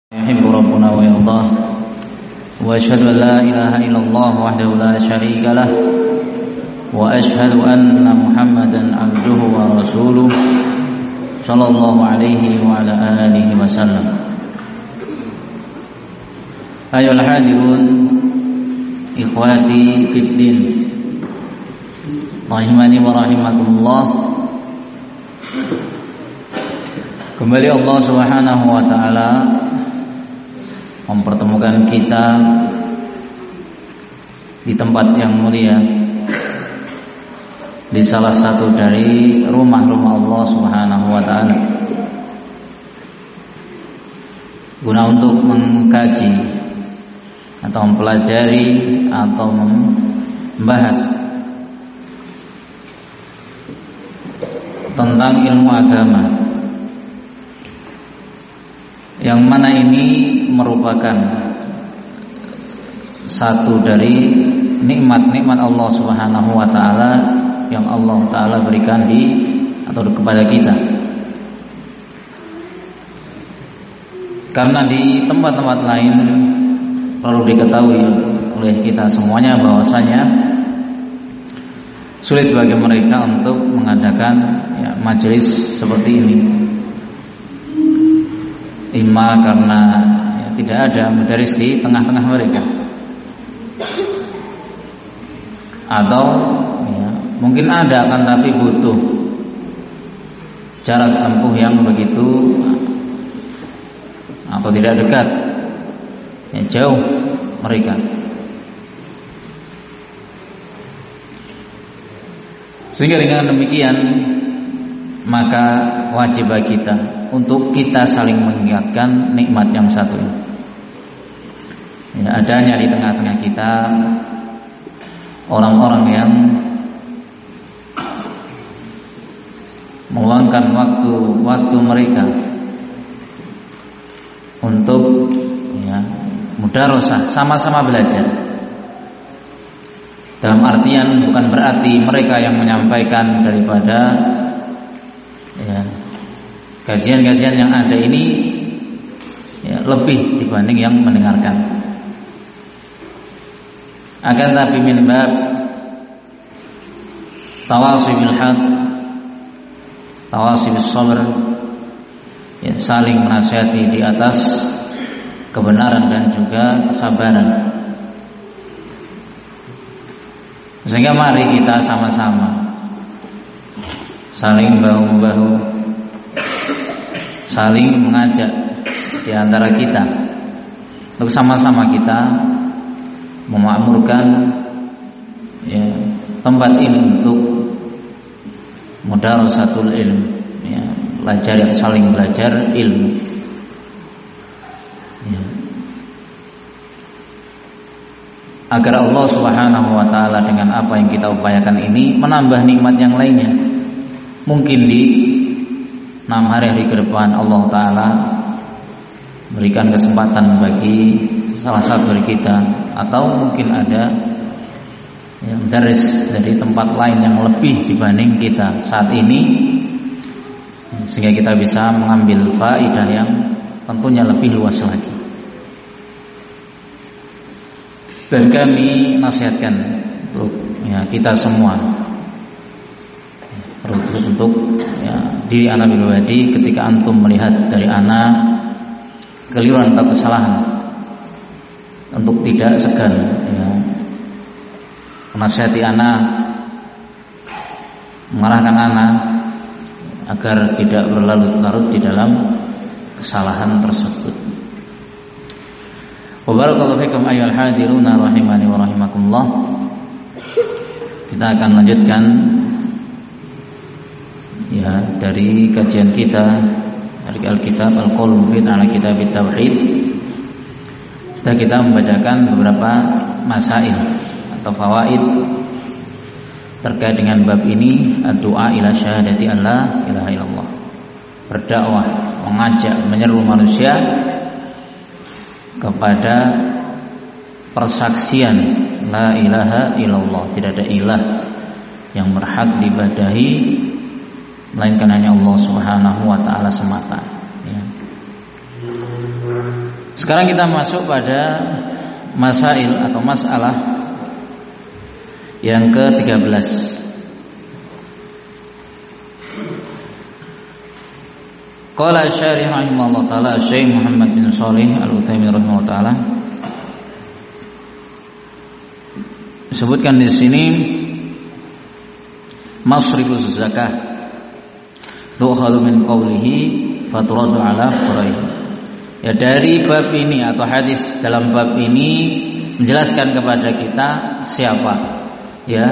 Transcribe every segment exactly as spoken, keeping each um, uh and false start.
يحب ربنا ويرضاه وأشهد أن لا إله إلا الله وحده لا شريك له وأشهد أن محمدا عبده ورسوله صلى الله عليه وعلى آله وسلم. أيها الحاضرون إخواتي في الدين rahimani wa rahimakumullah. Kembali Allah Subhanahu wa taala mempertemukan kita di tempat yang mulia, di salah satu dari rumah-rumah Allah Subhanahu wa taala, guna untuk mengkaji atau mempelajari atau membahas tentang ilmu agama, yang mana ini merupakan satu dari nikmat-nikmat Allah Subhanahu wa taala yang Allah taala berikan di atau kepada kita. Karena di tempat-tempat lain perlu diketahui oleh kita semuanya bahwasanya sulit bagi mereka untuk mengadakan ya, majelis seperti ini. Ima karena ya, tidak ada majelis di tengah-tengah mereka, atau ya, mungkin ada kan tapi butuh jarak tempuh yang begitu atau tidak dekat, ya, jauh mereka. Sehingga dengan demikian maka wajib bagi kita untuk kita saling mengingatkan nikmat yang satu ini. Ya, adanya di tengah-tengah kita orang-orang yang meluangkan waktu-waktu mereka untuk ya, mudarosah, sama-sama belajar. Dalam artian bukan berarti mereka yang menyampaikan daripada ya, kajian-kajian yang ada ini ya, lebih dibanding yang mendengarkan. Akan tapi min bab tawasi bil haq, tawasi bis sabr, ya, saling menasihati di atas kebenaran dan juga kesabaran. Sehingga mari kita sama-sama saling bahu-membahu, saling mengajak di antara kita untuk sama-sama kita memakmurkan ya, tempat ini untuk mudarasatul ilm, ya, belajar, saling belajar ilmu. Ya. Agar Allah Subhanahu wa taala dengan apa yang kita upayakan ini menambah nikmat yang lainnya. Mungkin di enam hari-hari ke depan Allah taala berikan kesempatan bagi salah satu dari kita, atau mungkin ada yang dari dari tempat lain yang lebih dibanding kita saat ini, sehingga kita bisa mengambil faedah yang tentunya lebih luas lagi. Dan kami nasihatkan untuk ya, kita semua terus untuk ya, diri anak pribadi, ketika antum melihat dari anak keliruan atau kesalahan, untuk tidak segan ya, menasihati anak, mengarahkan anak agar tidak berlarut-larut di dalam kesalahan tersebut. Wa barakallahu fikum ayyuhal hadiruna rahimani wa rahimakumullah. Kita akan lanjutkan ya dari kajian kita dari Alkitab Al-Qaul Mufid ala Kitab Tauhid. Sudah kita membacakan beberapa masail atau fawaid terkait dengan bab ini, ad-du'a ila syahadati an la ilaha illallah. Berdakwah, mengajak, menyeru manusia kepada persaksian la ilaha illallah, tidak ada ilah yang berhak diibadahi melainkan hanya Allah Subhanahu wa taala semata, ya. Sekarang kita masuk pada masail atau masalah yang ke tiga belas. Qala Syarih rahimahullah taala Syekh Muhammad bin Shalih Al-Utsaimin rahimahullah taala sebutkan di sini masrifuz zakah tu'khadhu min qawlihi faturaddu ala fuqaraihi. Ya, dari bab ini atau hadis dalam bab ini menjelaskan kepada kita siapa ya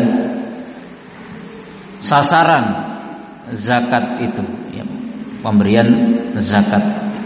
sasaran zakat itu ya, pemberian zakat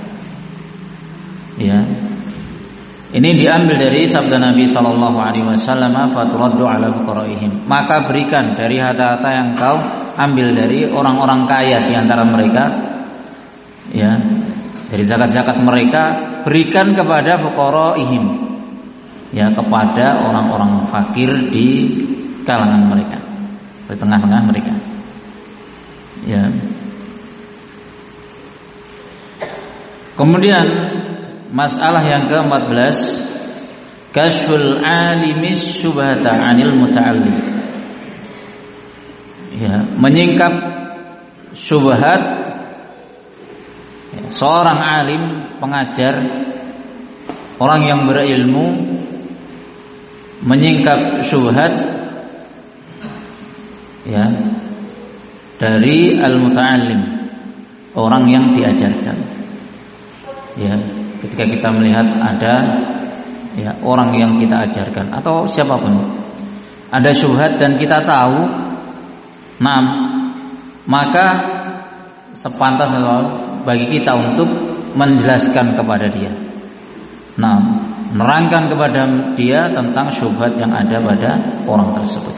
ya. Ini diambil dari sabda Nabi sallallahu alaihi wasallam, faturaddu ala fuqaraihim, maka berikan dari harta-harta yang kau ambil dari orang-orang kaya di antara mereka ya, dari zakat-zakat mereka berikan kepada fuqaraihim ya, kepada orang-orang fakir di kalangan mereka, di tengah-tengah mereka ya. Kemudian masalah yang ke empat belas, kashful alimis syubhata 'anil muta'allim. Ya, menyingkap syubhat ya, seorang alim, pengajar, orang yang berilmu menyingkap syubhat ya dari al-muta'allim, orang yang diajarkan. Ya, ketika kita melihat ada ya orang yang kita ajarkan atau siapapun ada syubhat dan kita tahu, nah maka sepantas bagi kita untuk menjelaskan kepada dia, nah menerangkan kepada dia tentang syubhat yang ada pada orang tersebut.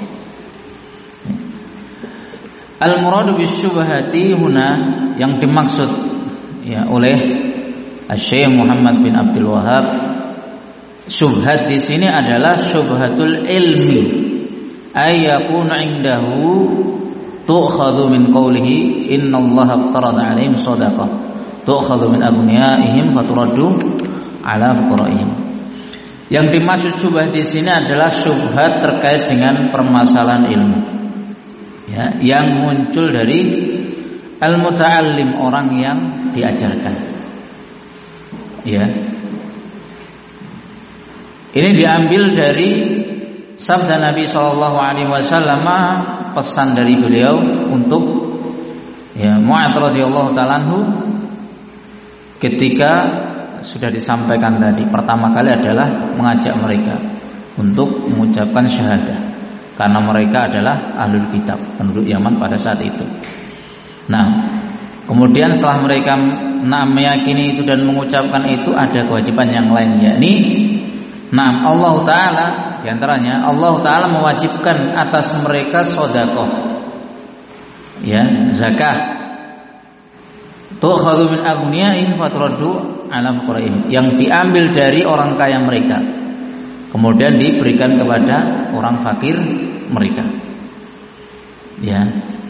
Al-muradu bisyubhati huna, yang dimaksud ya oleh Syekh Muhammad bin Abdul Wahhab, syubhat di sini adalah syubhatul ilmi, ay yakunu indahu tu'khadhu min qawlihi innallaha aftarada 'alaihim shadaqah tu'khadhu min aghniyaihim faturaddu 'ala fuqaraihim. Yang dimaksud syubhat di sini adalah syubhat terkait dengan permasalahan ilmu ya, yang muncul dari al-muta'allim, orang yang diajarkan. Ya, ini diambil dari sabda Nabi Shallallahu Alaihi Wasallam, pesan dari beliau untuk ya Mu'adz radhiyallahu ta'ala anhu ketika sudah disampaikan tadi, pertama kali adalah mengajak mereka untuk mengucapkan syahadah karena mereka adalah ahlul kitab, penduduk Yaman pada saat itu. Nah, kemudian setelah mereka nah, meyakini itu dan mengucapkan itu, ada kewajiban yang lain, yakni nah Allah Ta'ala diantaranya Allah Ta'ala mewajibkan atas mereka sedekah ya, zakah, tu'khadhu min aghniyaihim faturaddu 'ala fuqaraihim, yang diambil dari orang kaya mereka kemudian diberikan kepada orang fakir mereka ya,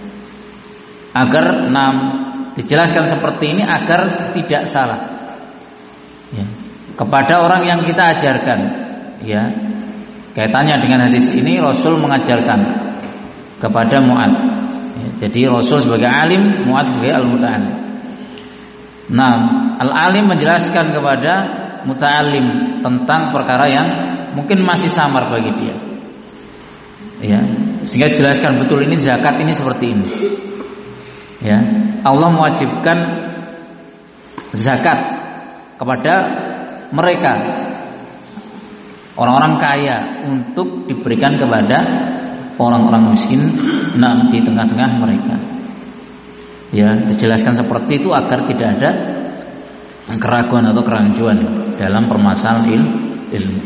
agar enam dijelaskan seperti ini agar tidak salah ya, kepada orang yang kita ajarkan ya. Kaitannya dengan hadis ini, Rasul mengajarkan kepada Mu'adz ya, jadi Rasul sebagai alim, Mu'adz sebagai al-muta'allim. Nah, al-alim menjelaskan kepada muta'allim tentang perkara yang mungkin masih samar bagi dia ya, sehingga jelaskan betul ini zakat ini seperti ini ya. Allah mewajibkan zakat kepada mereka orang-orang kaya untuk diberikan kepada orang-orang miskin nah di tengah-tengah mereka ya. Dijelaskan seperti itu agar tidak ada keraguan atau kerancuan dalam permasalahan il, ilmu.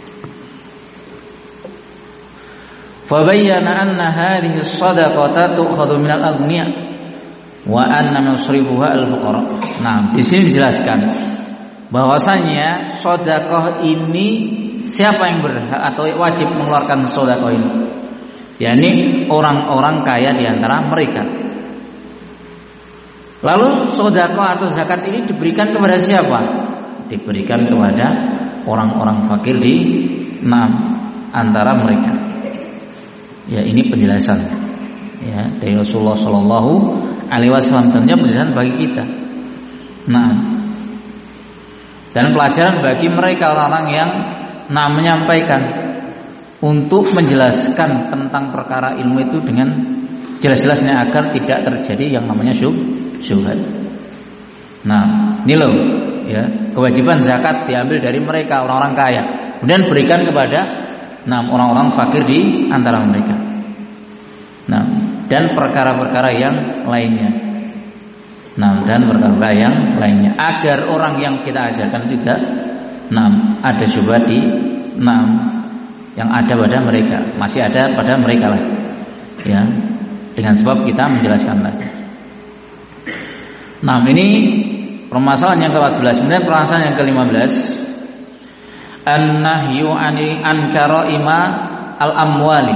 Fabayyana anna hadhihi shadaqata tu'khadhu minal aghniya wa anna nusrifuha al-fuqara. Nah, di sini dijelaskan bahwasanya sedekah ini siapa yang berhak atau wajib mengeluarkan sedekah ini? yakni orang-orang kaya di antara mereka. Lalu sedekah atau zakat ini diberikan kepada siapa? diberikan kepada orang-orang fakir di enam antara mereka. Ya, ini penjelasan ya dari Rasulullah Shallallahu Alaihi Wasallam, tentunya penjelasan bagi kita. Nah, dan pelajaran bagi mereka orang-orang yang nah menyampaikan untuk menjelaskan tentang perkara ilmu itu dengan jelas-jelasnya agar tidak terjadi yang namanya syubhat. Nah, ini loh ya, kewajiban zakat diambil dari mereka orang-orang kaya, kemudian berikan kepada nah orang-orang fakir di antara mereka. Nah, dan perkara-perkara yang lainnya. Nah, dan perkara yang lainnya agar orang yang kita ajarkan tidak nah ada syubhat di nah yang ada pada mereka, masih ada pada mereka lah. Ya, dengan sebab kita menjelaskan tadi. Nah, ini permasalahan yang ke-empat belas. Kemudian permasalahan yang ke-lima belas, an-nahyu ani an karaima al-amwali.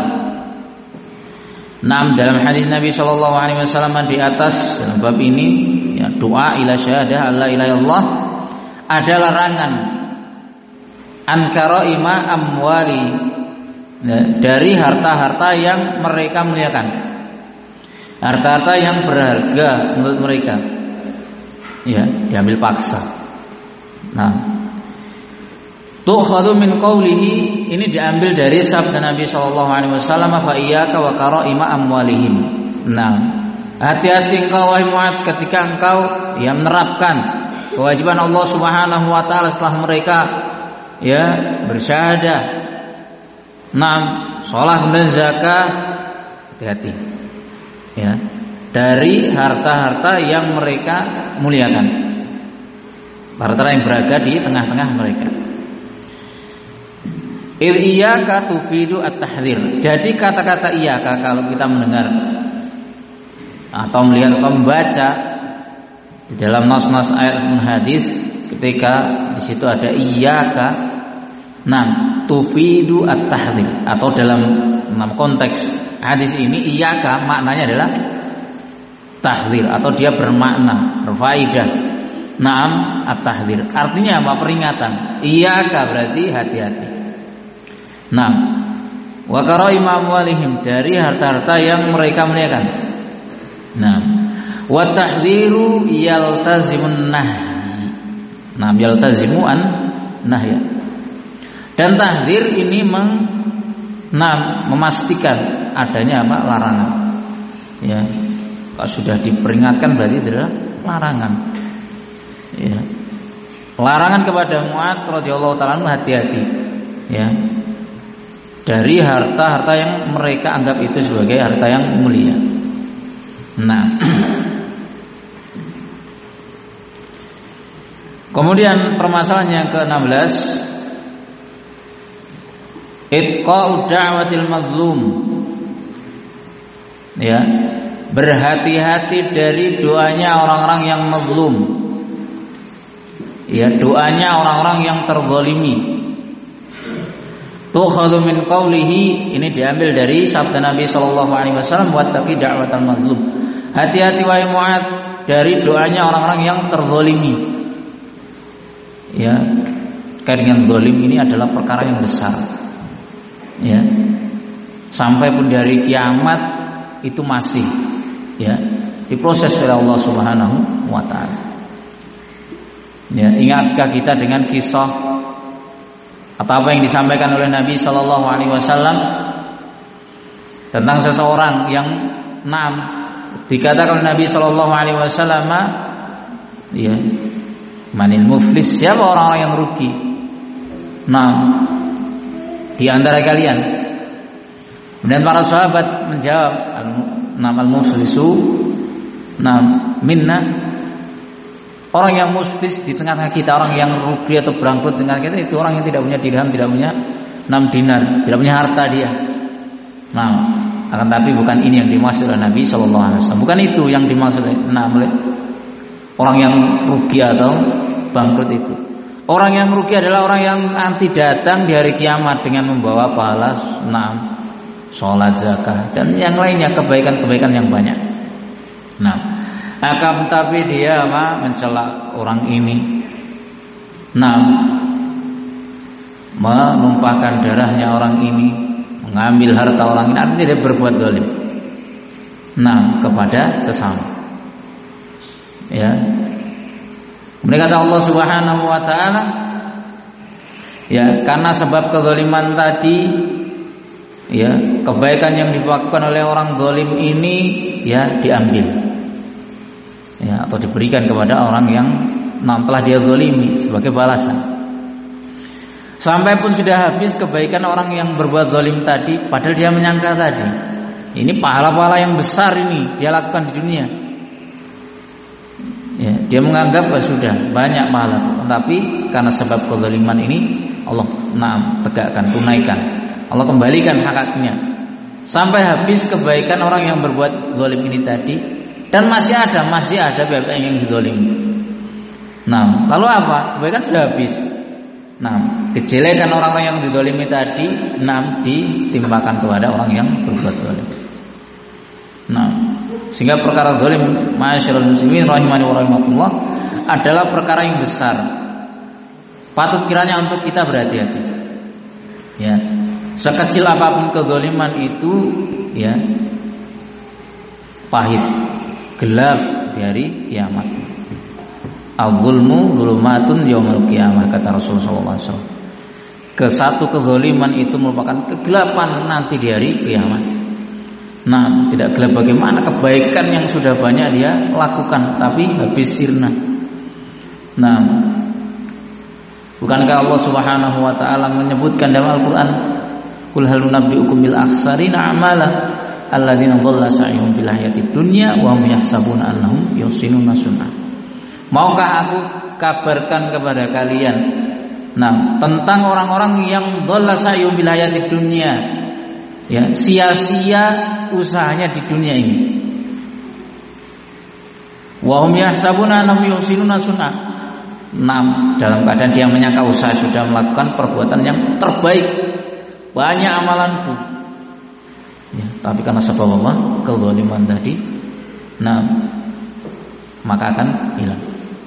Nah, dalam hadis Nabi Shallallahu Alaihi Wasallam di atas dalam bab ini, ya, doa ila syahadah alla ilaha illallah, ada larangan an karaima amwali, ya, dari harta-harta yang mereka muliakan, harta-harta yang berharga menurut mereka, ya, diambil paksa. Nah, tu'khadhu min qawlihi, ini diambil dari sabda Nabi sallallahu alaihi wasallam, fa iyyaka wa karaima amwalihim. Nah, hati-hati engkau wahai Mu'adz ketika engkau yang menerapkan kewajiban Allah Subhanahu wa taala setelah mereka ya bersyahadah, nah, salat dan zakat, hati-hati ya dari harta-harta yang mereka muliakan, harta yang berada di tengah-tengah mereka. Iyyaka tufidu at-tahdhir. Jadi kata-kata iyyaka kalau kita mendengar atau melihat atau membaca di dalam nas-nas ayat dan hadis, ketika di situ ada iyyaka, nah, tufidu at-tahdhir, atau dalam dalam konteks hadis ini iyyaka maknanya adalah tahdhir, atau dia bermakna berfaedah. Naam at-tahdhir artinya apa? Peringatan. Iyyaka berarti hati-hati. Nah, wa karaima amwalihim, dari harta-harta yang mereka muliakan. Nah, wa tahdhiru yaltazimun nahy. Nah, yaltazimu an nahy. Dan tahdzir ini meng, nah, memastikan adanya apa? Larangan. Ya. Kalau sudah diperingatkan berarti adalah larangan. Ya. Larangan kepada Mu'adz radhiyallahu ta'ala hati-hati. Ya. Dari harta-harta yang mereka anggap itu sebagai harta yang mulia. Nah, kemudian permasalahan yang ke-enam belas, itqa'u da'watil mazlum. Ya, berhati-hati dari doanya orang-orang yang mazlum. Ya, doanya orang-orang yang terzalimi. Tukhadhu min qawlihi, ini diambil dari sabda Nabi sallallahu alaihi wasallam, wattaqi da'watal mazlum. Hati-hati wahai Mu'adz dari doanya orang-orang yang terzalimi. Ya, dengan zalim ini adalah perkara yang besar. Ya. Sampai pun dari kiamat itu masih ya diproses oleh Allah Subhanahu wa taala. Ya, ingatkah kita dengan kisah atau apa yang disampaikan oleh Nabi Shallallahu Alaihi Wasallam tentang seseorang yang enam dikatakan oleh Nabi Shallallahu Alaihi Wasallam, ya, manil muflis, siapa orang-orang yang rugi? Enam di antara kalian. Dan para sahabat menjawab, nama al-muflisu nam minna. Orang yang muflis di tengah-tengah kita, orang yang rugi atau bangkrut dengan kita, itu orang yang tidak punya dirham, tidak punya enam dinar, tidak punya harta dia. Nah, akan tapi bukan ini yang dimaksud oleh Nabi Shallallahu Alaihi Wasallam. Bukan itu yang dimaksud nah, oleh orang yang rugi atau bangkrut itu. Orang yang rugi adalah orang yang nanti datang di hari kiamat dengan membawa pahala enam, sholat, zakat, dan yang lainnya, kebaikan-kebaikan yang banyak. Nah, akan tapi dia apa, mencela orang ini, Nah, menumpahkan darahnya orang ini, mengambil harta orang ini, artinya dia berbuat zalim. Nah, kepada sesama. Ya. Kemudian kata Allah Subhanahu wa taala, ya, karena sebab kezaliman tadi, ya, kebaikan yang dilakukan oleh orang zalim ini ya diambil. Ya, atau diberikan kepada orang yang nah, telah dia zalimi sebagai balasan. Sampai pun sudah habis kebaikan orang yang berbuat zalim tadi, padahal dia menyangka tadi, ini pahala-pahala yang besar ini dia lakukan di dunia. Ya, dia menganggap bahwa sudah banyak pahala, tapi karena sebab kezaliman ini Allah nah, tegakkan, tunaikan. Allah kembalikan hak-haknya. Sampai habis kebaikan orang yang berbuat zalim ini tadi, dan masih ada, masih ada pihak yang dizalimi. Nah, lalu apa? Kebaikan sudah habis. Nah, kejelekan orang-orang yang dizalimi tadi, nah, ditimpakan kepada orang yang berbuat zalim. Nah, sehingga perkara zalim, ma'asyiral muslimin rahimani wa rahimakumullah, adalah perkara yang besar. Patut kiranya untuk kita berhati-hati. Ya, sekecil apapun kezaliman itu, ya, pahit, gelap di hari kiamat. Al-zulmu zulumatun yaumil qiyamah, kata Rasulullah sallallahu alaihi wasallam. Kesatu kezaliman itu merupakan kegelapan nanti di hari kiamat. Nah, tidak gelap bagaimana kebaikan yang sudah banyak dia lakukan, tapi habis sirna. Nah, bukankah Allah Subhanahu wa taala menyebutkan dalam Al-Qur'an, "Qul hal nunabbi'ukum bil akhsarina a'mala alladzina dhalla sa'yuhum fil hayatid dunya wa hum yahsabuna annahum yuhsinuna sun'ah." Maukah aku kabarkan kepada kalian, nah, tentang orang-orang yang dhalla sa'yuhum fil hayatid dunya, ya, sia-sia usahanya di dunia ini. Wa hum yahsabuna annahum yuhsinuna sun'ah. Nah, dalam keadaan dia menyangka usaha sudah melakukan perbuatan yang terbaik, banyak amalanku. Ya, tapi karena sebab Allah kezaliman tadi, nah, maka akan hilang.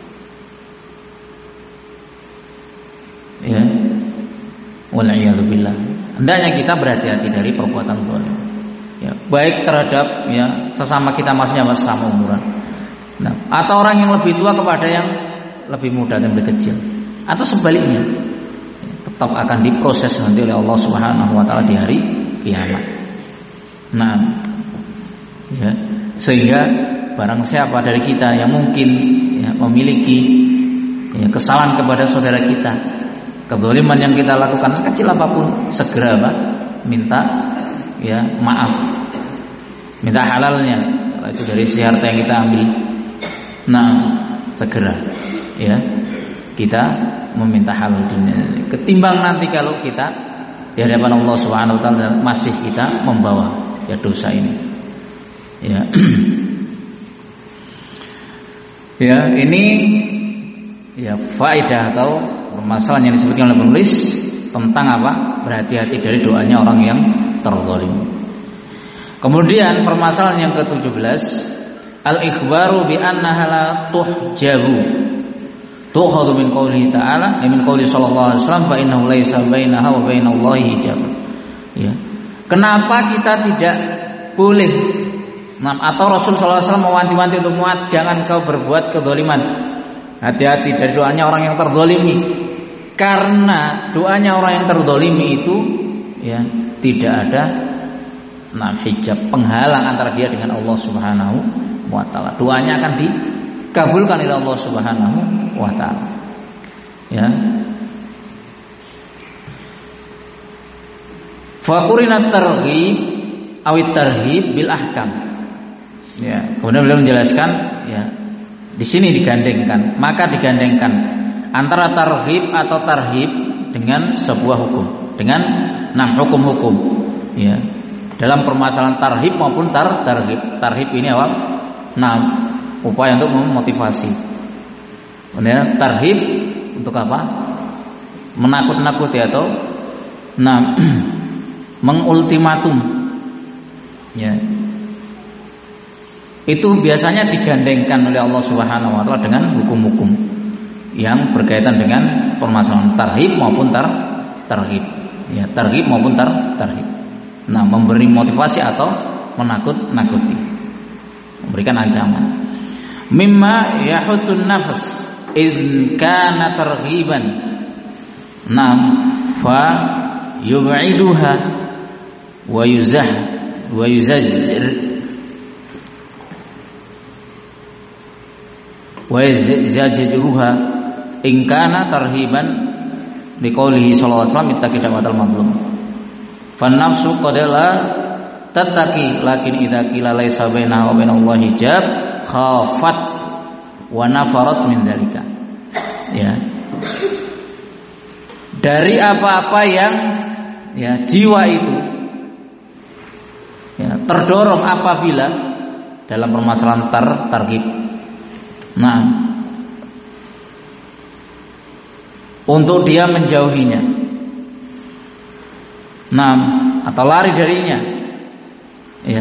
Ya. Wal'iyadzubillah. Hendaknya kita berhati-hati dari perbuatan zalim. Ya, baik terhadap ya sesama kita, maksudnya sesama umuran. Nah, atau orang yang lebih tua kepada yang lebih muda dan lebih kecil, atau sebaliknya, tetap akan diproses nanti oleh Allah Subhanahu wa taala di hari kiamat. Nah, ya, sehingga barang siapa dari kita yang mungkin ya, memiliki ya, kesalahan kepada saudara kita, kezaliman yang kita lakukan sekecil apapun, segera Pak, minta ya maaf, minta halalnya. Kalau itu dari si harta yang kita ambil, nah, segera ya kita meminta halal dunia, ketimbang nanti kalau kita di hadapan Allah Subhanahu wa taala masih kita membawa ya dosa ini. Ya. Ya, ini ya faedah atau permasalahan yang disebutkan oleh penulis tentang apa? Berhati-hati dari doanya orang yang terzalim. Kemudian permasalahan yang ketujuh belas, al-ikhbaru bi annaha la tuhjabu. Tu'khadhu min qouli ta'ala, min qouli sallallahu alaihi wasallam, fa innahu laisa bainaha wa bainallahi hijab. Ya. Kenapa kita tidak boleh, nah, atau Rasul sallallahu alaihi wasallam mewanti-wanti untuk muat, jangan kau berbuat kezaliman. Hati-hati dari doanya orang yang terzalimi. Karena doanya orang yang terzalimi itu ya tidak ada nah hijab, penghalang antara dia dengan Allah Subhanahu wa taala. Doanya akan dikabulkan oleh Allah Subhanahu wa taala. Ya. Fa qurinat targhib awit tarhib bil ahkam. Ya, kemudian beliau menjelaskan ya, di sini digandengkan, maka digandengkan antara targhib atau tarhib dengan sebuah hukum, dengan enam hukum-hukum. Ya. Dalam permasalahan tarhib maupun tar tarhib. Tarhib ini apa? Nah, upaya untuk memotivasi. Kemudian tarhib untuk apa? Menakut-nakuti atau nah mengultimatum. Ya. Itu biasanya digandengkan oleh Allah Subhanahu wa taala dengan hukum-hukum yang berkaitan dengan permasalahan tarhib maupun tar tarhib. Ya, tarhib maupun tar tarhib. Nah, memberi motivasi atau menakut-nakuti, memberikan ancaman. Mimma yahutun nafs in kana targhiban. Nam fa yub'iduha wa yuzah wa yuzajjir wa yuzajjiruha in kana tarhiban biqaulihi sallallahu alaihi wasallam ittaqi da'watal mazlum. Fan nafsu qad la tattaqi lakin idza qila laisa bainaha wa bainallahi hijab khafat wa nafarat min dzalika. Ya. Dari apa-apa yang ya jiwa itu ya terdorong apabila dalam permasalahan tar targhib. Nah, untuk dia menjauhinya. Nah, atau lari darinya. Ya.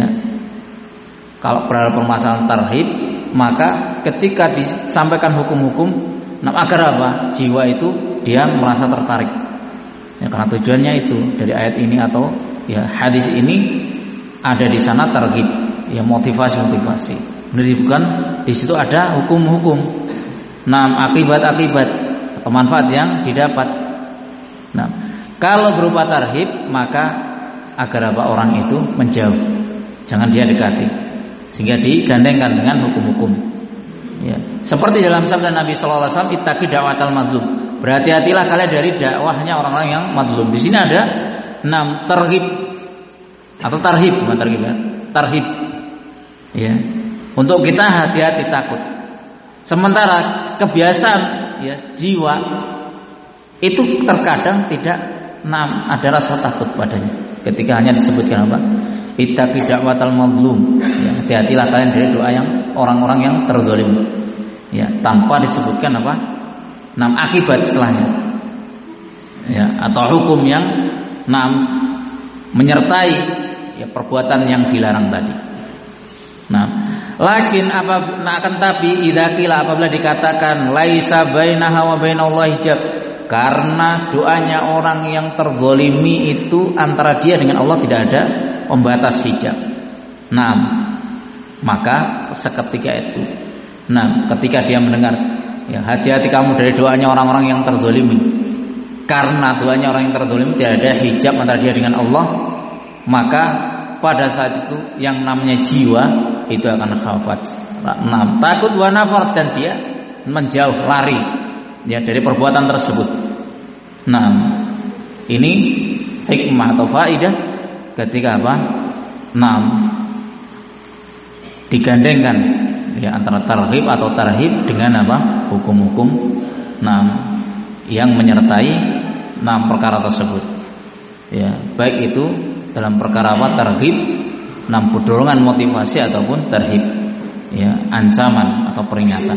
Kalau berada permasalahan tarhib, maka ketika disampaikan hukum-hukum, nah agar apa? Jiwa itu dia merasa tertarik. Ya, karena tujuannya itu dari ayat ini atau ya hadis ini ada di sana targhib, ya motivasi-motivasi. Menunjukkan di situ ada hukum-hukum. Nah, akibat-akibat atau manfaat yang didapat. Nah, kalau berupa tarhib, maka agar apa orang itu menjauh, jangan dia dekati, sehingga digandengkan dengan hukum-hukum. Ya. Seperti dalam sabda Nabi Sallallahu Alaihi Wasallam, ittaqi da'watal mazlum. Berhati-hatilah kalian dari dakwahnya orang-orang yang mazlum. Di sini ada enam tarhib atau tarhib, bukan tarhib, ya. Tarhib. Ya. Untuk kita hati-hati takut. Sementara kebiasaan ya jiwa itu terkadang tidak nam ada rasa takut padanya. Ketika hanya disebutkan apa? Ittaqi da'watal mazlum. Ya, hati-hatilah kalian dari doa yang orang-orang yang terzalim. Ya, tanpa disebutkan apa? Nam akibat setelahnya. Ya, atau hukum yang nam menyertai ya perbuatan yang dilarang tadi. Nah, lakin apa nah akan tapi idza qila apabila dikatakan laisa bainaha wa bainallahi hijab, karena doanya orang yang terzalimi itu antara dia dengan Allah tidak ada pembatas hijab. Nah, maka seketika itu, nah ketika dia mendengar, ya hati-hati kamu dari doanya orang-orang yang terzalimi, karena doanya orang yang terzalimi tidak ada hijab antara dia dengan Allah, maka pada saat itu yang namanya jiwa itu akan khafat, nah, takut wa nafar, dan dia menjauh, lari ya dari perbuatan tersebut. Nah, ini hikmah atau faidah ketika apa? Nah, digandengkan ya antara targhib atau tarhib dengan apa? Hukum-hukum nah yang menyertai nah perkara tersebut. Ya, baik itu dalam perkara apa? Targhib, nah dorongan motivasi ataupun tarhib, ya ancaman atau peringatan.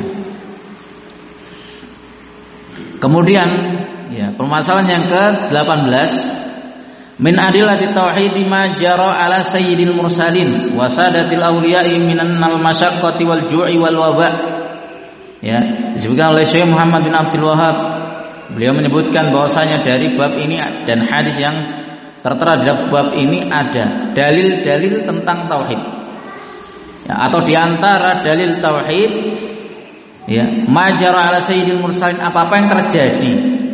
Kemudian ya permasalahan yang ke delapan belas, min adillati tauhid ma jara ala sayyidil mursalin wa sadatil awliya'i minan al masyaqqati wal ju'i wal waba. Ya, disebutkan oleh Syekh Muhammad bin Abdul Wahhab, beliau menyebutkan bahwasanya dari bab ini dan hadis yang tertera dalam bab ini ada dalil-dalil tentang tauhid. Ya, atau diantara dalil tauhid ya majara ala sayyidil mursalin, apa-apa yang terjadi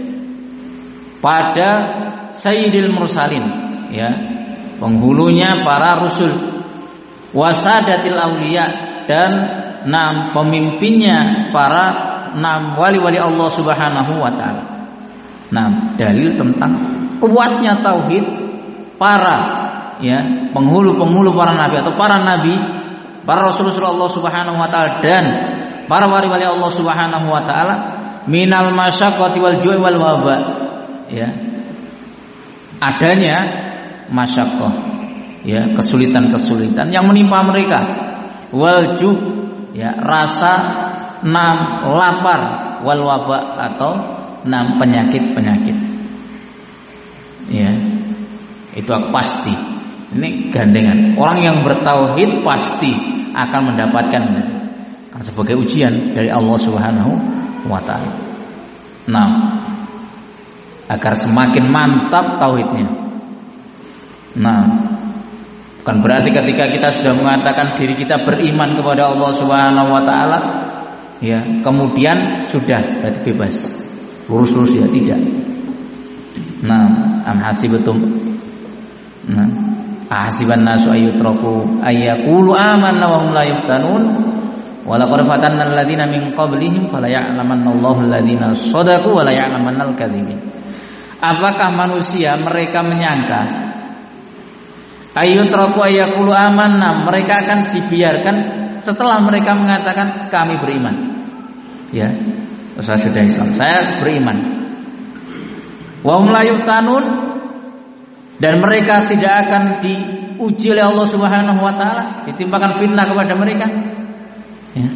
pada sayyidil mursalin, ya penghulunya para rasul, wasadatil auliya, dan nam pemimpinnya para nam wali-wali Allah Subhanahu wa taala. Nah, dalil tentang kuatnya tauhid para ya penghulu-penghulu para nabi atau para nabi, para rasul-rasul Allah Subhanahu wa taala, dan para wali-wali Allah Subhanahu wa taala minal masyaqqati wal ju'i wal waba. Ya. Adanya masyaqqah, ya kesulitan-kesulitan yang menimpa mereka, wal ju' ya rasa nam lapar, wal waba atau nam penyakit-penyakit. Ya. Itu pasti. Ini gandengan. Orang yang bertauhid pasti akan mendapatkan sebagai ujian dari Allah Subhanahu wa taala. Nah, agar semakin mantap tauhidnya. Nah, bukan berarti ketika kita sudah mengatakan diri kita beriman kepada Allah Subhanahu wa taala, ya, kemudian sudah berarti bebas. Lurus-lurus ya, tidak. Nah, am hasibatum. Nah, ahasiban nasu ayyutraku ayyaqulu amanna wa hum la yuftanun. Wa laqad fatanna alladziina min qablihim fala ya'lamanna Allahu alladziina shadaqu wa la ya'lamanna al-kadzibin. Apakah manusia mereka menyangka ayyutraku ayyaqulu amanna, mereka akan dibiarkan setelah mereka mengatakan kami beriman. Ya, saya sudah Islam, saya beriman. Wa hum la yuftanun, dan mereka tidak akan diuji oleh Allah Subhanahu wa taala, ditimpakan fitnah kepada mereka. Ya.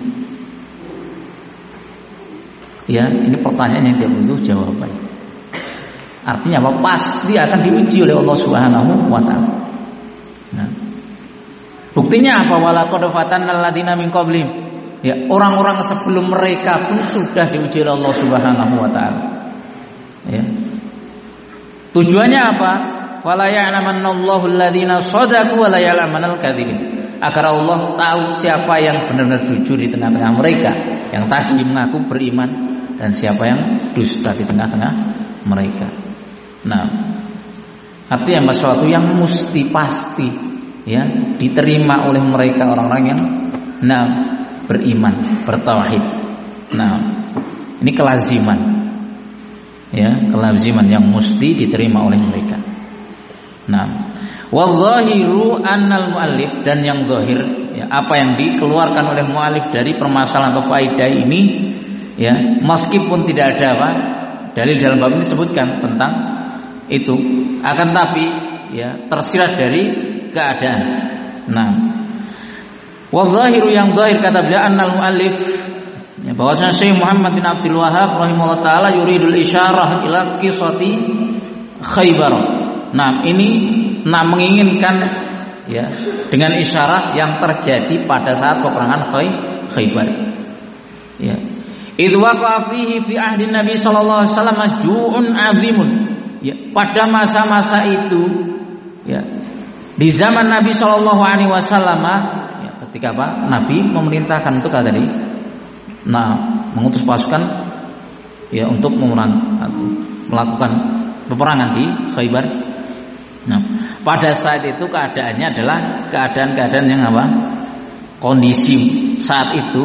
Ya, ini pertanyaan yang tidak butuh jawaban. Artinya apa? Pasti akan diuji oleh Allah Subhanahu wa taala. Nah, buktinya apa? Walaqad fatanna alladziina min qablihim. Ya, orang-orang sebelum mereka pun sudah diuji oleh Allah Subhanahu wa taala. Ya. Tujuannya apa? Fala ya'lamanna Allahu alladziina shadaqu wa la ya'lamanna al-kadzibin. Agar Allah tahu siapa yang benar-benar jujur di tengah-tengah mereka, yang tadi mengaku beriman, dan siapa yang dusta di tengah-tengah mereka. Nah, artinya sesuatu yang mesti pasti, ya, diterima oleh mereka orang-orang yang nah beriman, bertauhid. Nah, ini kelaziman, ya, kelaziman yang mesti diterima oleh mereka. Nah, wadzahiru annal muallif, dan yang zahir, ya, apa yang dikeluarkan oleh muallif dari permasalahan atau faedah ini, ya, meskipun tidak ada apa dalil dalam bab ini disebutkan tentang itu, akan tapi ya tersirat dari keadaan. Nah, wadzahiru, yang zahir kata beliau, annal muallif, ya, bahwasanya Syekh Muhammad bin Abdul Wahhab rahimahullah taala yuridul isyarah ila qissati Khaybar. Nah, ini nah menginginkan, ya, dengan isyarat yang terjadi pada saat peperangan Khaybar. Ya. Idz waqa'a fihi fi ahdi Nabi sallallahu alaihi wasallam ju'un 'azimun. Ya, pada masa-masa itu, ya, di zaman Nabi sallallahu alaihi wasallam, ya, ketika apa? Nabi memerintahkan untuk tadi, nah, mengutus pasukan, ya, untuk memerang, melakukan peperangan di Khaybar. Nah, pada saat itu keadaannya adalah keadaan-keadaan yang apa? Kondisi saat itu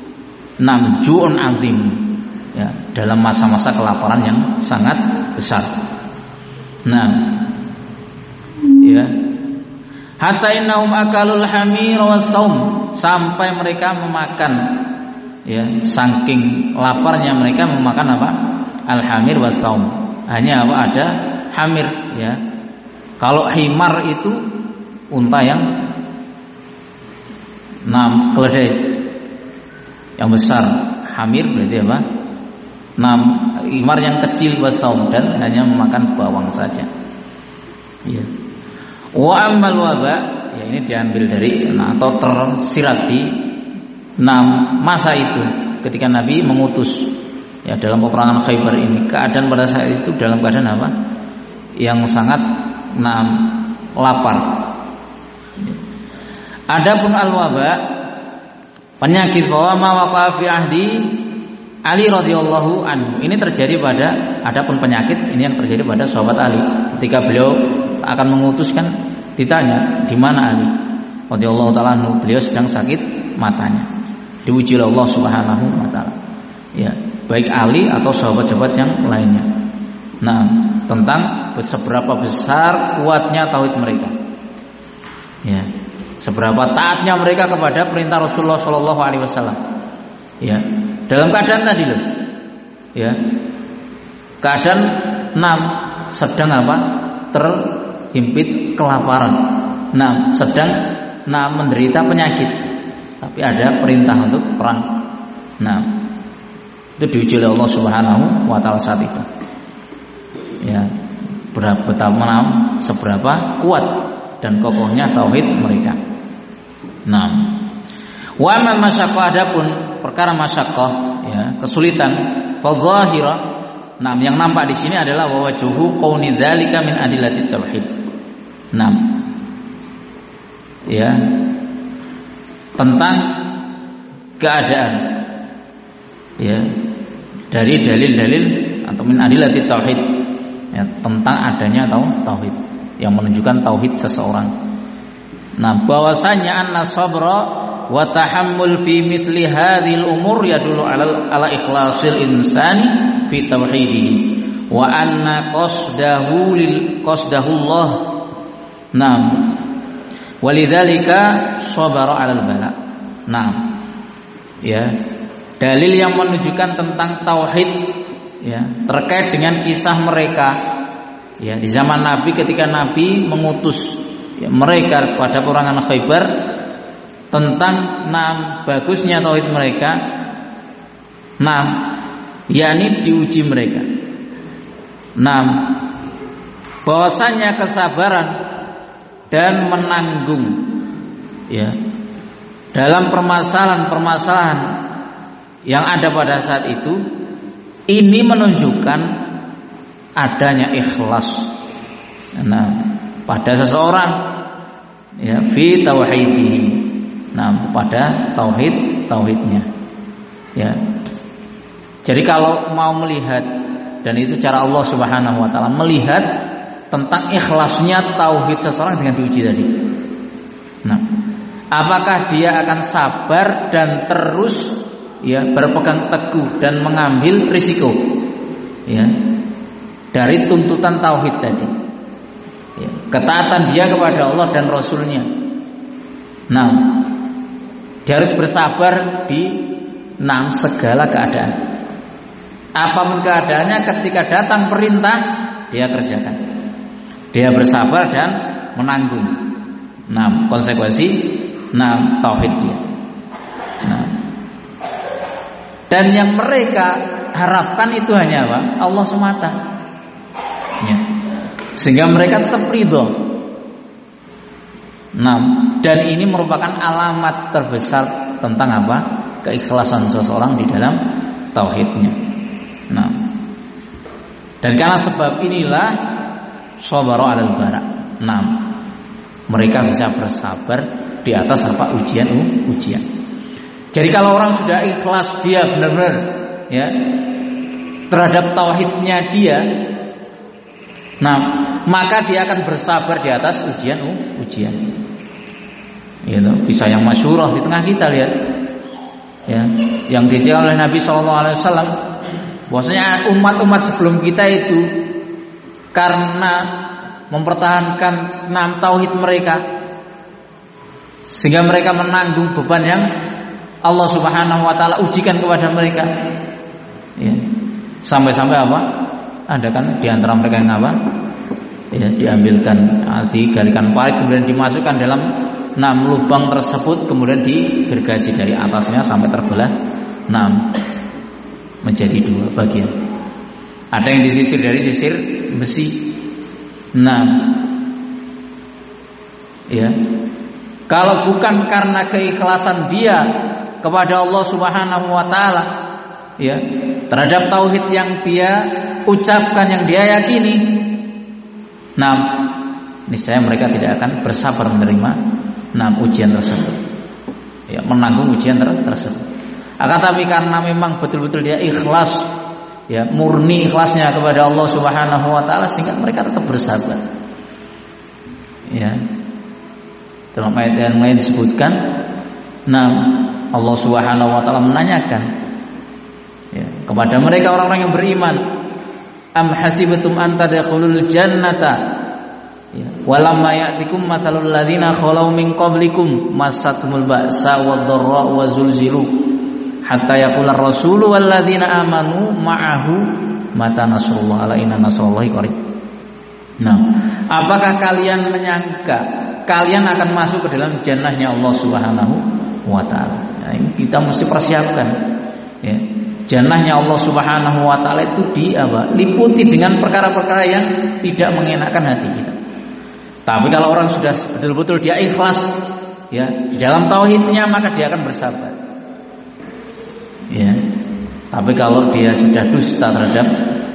namjuun azim, ya, dalam masa-masa kelaparan yang sangat besar. Nah, ya, hatta innahum akalul hamir was-saum, sampai mereka memakan, ya, saking laparnya mereka memakan apa? Al-hamir was-saum. Hanya apa? Ada hamir, ya. Kalau himar itu unta yang enam keledai yang besar, hamir berarti apa? Enam himar yang kecil wasaum, dan hanya memakan bawang saja. Ya. Wa ammal waba, ya, ini diambil dari, nah, atau tersirat di enam masa itu ketika Nabi mengutus, ya, dalam peperangan Khaybar ini, keadaan pada saat itu dalam keadaan apa? Yang sangat Nah, lapar. Adapun al-waba, penyakit bahwa ma waqa'a fi ahdi Ali radhiyallahu anhu, ini terjadi pada, adapun penyakit ini yang terjadi pada sahabat Ali ketika beliau akan mengutuskan, ditanya di mana Ali radhiyallahu taala anhu, beliau sedang sakit matanya, diuji oleh Allah Subhanahu wa taala. Ya, baik Ali atau sahabat-sahabat yang lainnya. Nah, tentang seberapa besar kuatnya tauhid mereka, ya, seberapa taatnya mereka kepada perintah Rasulullah Shallallahu Alaihi Wasallam, ya, dalam keadaan tadi loh, ya, keadaan enam sedang apa? Terhimpit kelaparan, enam sedang enam menderita penyakit, tapi ada perintah untuk perang. Nah, itu diuji oleh Allah Subhanahu wa taala saat itu. Ya, berapa betapa seberapa kuat dan kokohnya tauhid mereka. Nah, wa amal masyaqqah, adapun perkara masyaqqah, ya, kesulitan, fa dhahira, Nah, yang nampak di sini adalah wawajuhu qauni dzalika min adillatit tauhid. Nah, ya, tentang keadaan, ya, dari dalil-dalil atau min adillatit tauhid, ya, tentang adanya atau tauhid yang menunjukkan tauhid seseorang. Nah, bahwasanya anna sabra wa tahammul fi mithli hadhil umur yadullu ala ala ikhlasil insani fi tauhidihi wa anna qasdahu lil qasdahullah. Naam. Walidzalika sabara 'alal bala. Naam. Ya. Dalil yang menunjukkan tentang tauhid, ya, terkait dengan kisah mereka, ya, di zaman Nabi ketika Nabi mengutus, ya, mereka pada peperangan Khaibar tentang enam bagusnya tauhid mereka, enam, yakni diuji mereka, enam, bahwasanya kesabaran dan menanggung, ya, dalam permasalahan-permasalahan yang ada pada saat itu, ini menunjukkan adanya ikhlas, nah, pada seseorang, ya, fi tauhidihi. Nah, pada tauhid tauhidnya, ya. Jadi kalau mau melihat, dan itu cara Allah Subhanahu Wa Taala melihat tentang ikhlasnya tauhid seseorang dengan diuji tadi. Nah, apakah dia akan sabar dan terus, ya, berpegang teguh dan mengambil risiko, ya, dari tuntutan tauhid tadi, ya, ketaatan dia kepada Allah dan Rasulnya. Nah, dia harus bersabar di enam segala keadaan. Apapun keadaannya, ketika datang perintah, dia kerjakan. Dia bersabar dan menanggung. Nah, konsekuensi, nah, tauhid dia. Nah, dan yang mereka harapkan itu hanya apa? Allah semata. Ya. Sehingga mereka tetap ridho. Nah, dan ini merupakan alamat terbesar tentang apa? Keikhlasan seseorang di dalam tauhidnya. Nah, dan karena sebab inilah sabara 'alal bara. Nah, mereka bisa bersabar di atas apa? Ujian ujian. Jadi kalau orang sudah ikhlas, dia benar-benar, ya, terhadap tauhidnya dia, nah, maka dia akan bersabar di atas ujian ujian. Itu kisah yang masyhurah di tengah kita, lihat, ya, yang diceritakan oleh Nabi Shallallahu Alaihi Wasallam, bahwasanya umat-umat sebelum kita itu karena mempertahankan enam tauhid mereka, sehingga mereka menanggung beban yang Allah Subhanahu Wa Taala ujikan kepada mereka, ya, sampai-sampai apa? Ada kan di antara mereka yang apa? Ya, diambilkan, digalikan parit, kemudian dimasukkan dalam enam lubang tersebut, kemudian digergaji dari atasnya sampai terbelah enam menjadi dua bagian. Ada yang disisir dari sisir besi. Enam, ya. Kalau bukan karena keikhlasan dia kepada Allah Subhanahu Wa Taala, ya, terhadap tauhid yang dia ucapkan, yang dia yakini, nah, niscaya mereka tidak akan bersabar menerima nah, ujian tersebut, ya, menanggung ujian ter- tersebut. Akan tapi karena memang betul-betul dia ikhlas, ya, murni ikhlasnya kepada Allah Subhanahu Wa Taala, sehingga mereka tetap bersabar. Ya, dalam ayat yang lain disebutkan, nah, Allah Subhanahu Wa Taala menanyakan, ya, kepada mereka orang-orang yang beriman, am hasibatum an tadkhulul jannata, ya, walamma ya'tikum mathalul ladzina khalau min qablikum massatumul ba'sa wad-dharra wa zulzilu hatta yaqula ar-rasulu wal ladzina amanu ma'ahu mata nasrullah ala inna nasrullahi qarib. Nah, apakah kalian menyangka kalian akan masuk ke dalam jannahnya Allah Subhanahu Wa Taala? Nah, ini kita mesti persiapkan, ya. Jannahnya Allah Subhanahu Wa Taala itu di apa? Liputi dengan perkara-perkara yang tidak mengenakan hati kita. Tapi kalau orang sudah betul-betul dia ikhlas, ya, di dalam tauhidnya, maka dia akan bersabar. Ya. Tapi kalau dia sudah dusta terhadap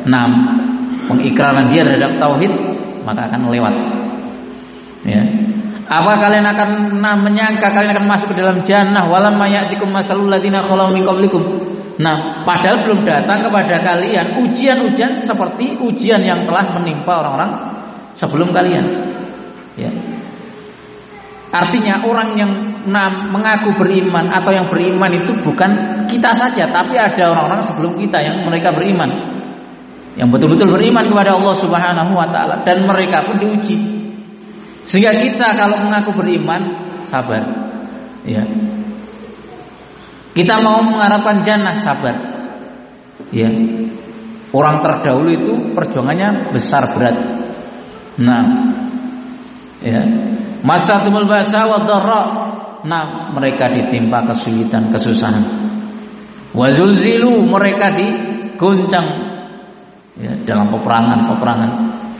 enam pengikraran dia terhadap tauhid, maka akan lewat. Ya. Apa kalian akan nah, menyangka kalian akan masuk ke dalam jannah walamma ya'tikum matsalul ladzina khalau min qablikum. Nah, padahal belum datang kepada kalian ujian-ujian seperti ujian yang telah menimpa orang-orang sebelum kalian. Ya. Artinya orang yang nah, mengaku beriman atau yang beriman itu bukan kita saja, tapi ada orang-orang sebelum kita yang mereka beriman, yang betul-betul beriman kepada Allah Subhanahu wa taala, dan mereka pun diuji. Sehingga kita kalau mengaku beriman, sabar. Ya. Kita mau mengharapkan jannah, sabar. Ya. Orang terdahulu itu perjuangannya besar berat. Nah, ya. Masatumul ba'sa wa dharra. Nah, mereka ditimpa kesulitan, kesusahan. Wa zulzilu, mereka diguncang ya, dalam peperangan-peperangan.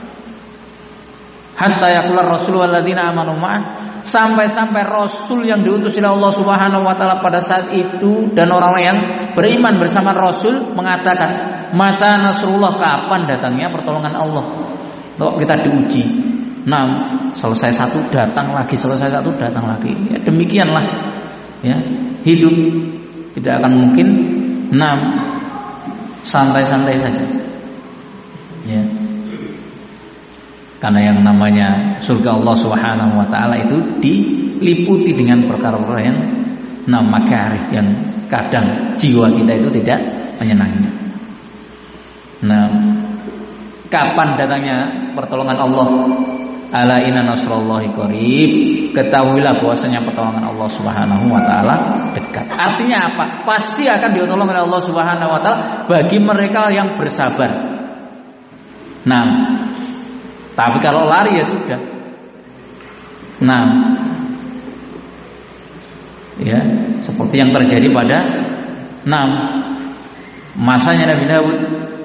Hatta yaqular rasul walladzina amanu ma'ah, sampai-sampai rasul yang diutus oleh Allah Subhanahu wa taala pada saat itu dan orang-orang yang beriman bersama rasul mengatakan, "Mata nasrullah, kapan datangnya pertolongan Allah?" Loh, kita diuji. Nah, selesai satu datang lagi, selesai satu datang lagi. Ya, demikianlah. Ya, hidup tidak akan mungkin nah santai-santai saja. Ya. Karena yang namanya surga Allah Subhanahu wa taala itu diliputi dengan perkara-perkara yang nam makarih, yang kadang jiwa kita itu tidak menyenangi. Nah, kapan datangnya pertolongan Allah? Ala inna nasrullahi qarib. Ketahuilah bahwasanya pertolongan Allah Subhanahu wa taala dekat. Artinya apa? Pasti akan ditolong oleh Allah Subhanahu wa taala bagi mereka yang bersabar. Nah, tapi kalau lari ya sudah. Nah, ya seperti yang terjadi pada enam masanya Nabi Daud.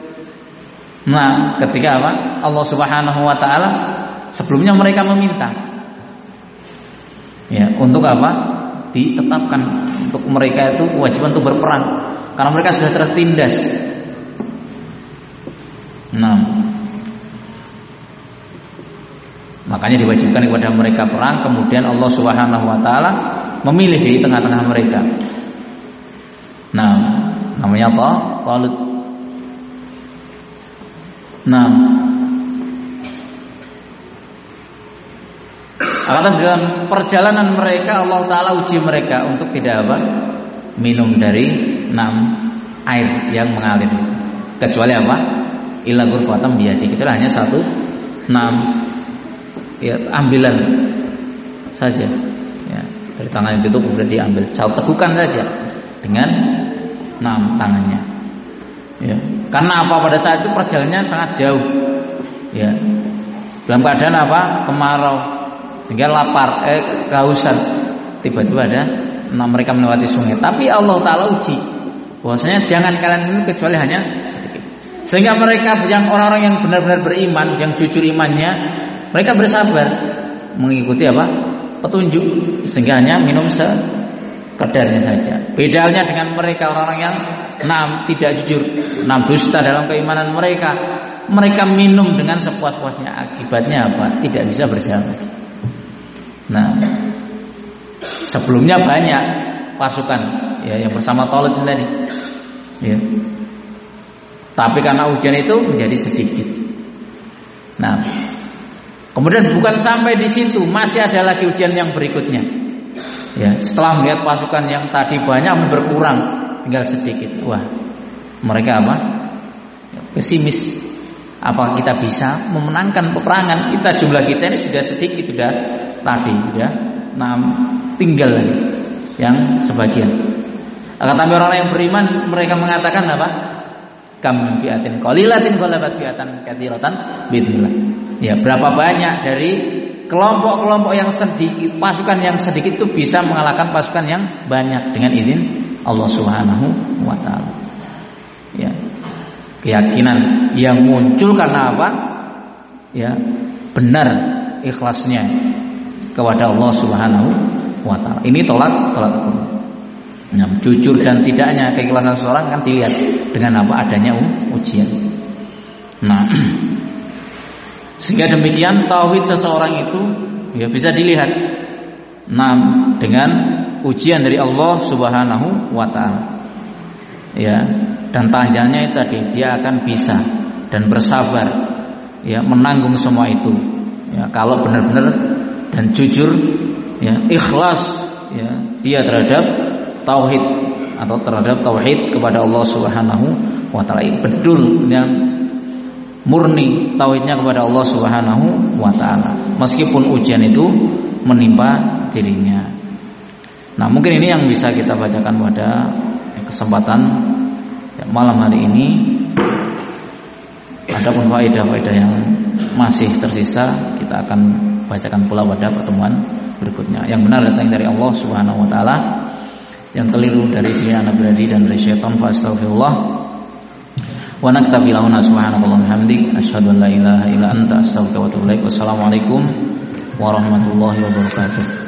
Nah, ketika apa? Allah Subhanahu wa taala sebelumnya mereka meminta. Ya, untuk apa? Ditetapkan untuk mereka itu kewajiban untuk berperang karena mereka sudah tertindas. Nah, makanya diwajibkan kepada mereka perang. Kemudian Allah Subhanahu wa taala memilih di tengah-tengah mereka. Nah, namanya apa? Talut. Nah, akan dalam perjalanan mereka Allah taala uji mereka untuk tidak apa? Minum dari enam air yang mengalir. Kecuali apa? Illa ghurfatan biyadi. Kecuali hanya satu enam ya ambilan saja ya, dari tangan itu kemudian diambil, jauh tegukan saja dengan enam tangannya ya. Karena apa? Pada saat itu perjalanannya sangat jauh ya, dalam keadaan apa? Kemarau, sehingga lapar, eh kehausan. Tiba-tiba ada enam mereka melewati sungai, tapi Allah taala uji bahwasanya jangan kalian minum kecuali hanya sedikit. Sehingga mereka yang orang-orang yang benar-benar beriman, yang jujur imannya, mereka bersabar mengikuti apa? Petunjuk, sehingga hanya minum sekedarnya saja. Bedanya dengan mereka orang-orang yang enam tidak jujur, enam dusta dalam keimanan mereka. Mereka minum dengan sepuas-puasnya. Akibatnya apa? Tidak bisa berjalan. Nah, sebelumnya banyak pasukan ya yang bersama Talut tadi. Ya. Tapi karena ujian itu menjadi sedikit. Nah, kemudian bukan sampai di situ, masih ada lagi ujian yang berikutnya. Ya, setelah melihat pasukan yang tadi banyak berkurang, tinggal sedikit. Wah, mereka apa? Pesimis. Apa kita bisa memenangkan peperangan? Kita jumlah kita ini sudah sedikit, sudah tadi, sudah nah, tinggal lagi yang sebagian. Akan tapi orang yang beriman mereka mengatakan apa? Kam fiatin qalilatin ghalabat fiatan katsiratan biidznillah. Ya, berapa banyak dari kelompok-kelompok yang sedikit, pasukan yang sedikit itu bisa mengalahkan pasukan yang banyak dengan izin Allah Subhanahu wa taala. Ya. Keyakinan yang muncul karena apa? Ya, benar ikhlasnya kepada Allah Subhanahu wa taala. Ini tolak tolak ukur. Nah, jujur dan tidaknya keikhlasan seseorang kan dilihat dengan apa adanya ujian. Nah, sehingga demikian tauhid seseorang itu ya bisa dilihat nah dengan ujian dari Allah Subhanahu wa taala. Ya, dan tandanya itu tadi dia akan bisa dan bersabar ya menanggung semua itu. Ya, kalau benar-benar dan jujur ya ikhlas ya dia terhadap tauhid atau terhadap tauhid kepada Allah Subhanahu wa taala, betul yang murni tauhidnya kepada Allah Subhanahu wa taala meskipun ujian itu menimpa dirinya. Nah, mungkin ini yang bisa kita bacakan pada kesempatan malam hari ini. Adapun faedah-faedah yang masih tersisa kita akan bacakan pula pada pertemuan berikutnya. Yang benar datang dari Allah Subhanahu wa taala, yang keliru dari diri anak pribadi dan dari syaitan, fa astaghfirullah wa naktabi lahuna subhanakallahumma hamdik asyhadu an la ilaha illa anta astaghfiruka wa atubu ilaik. Wassalamualaikum warahmatullahi wabarakatuh.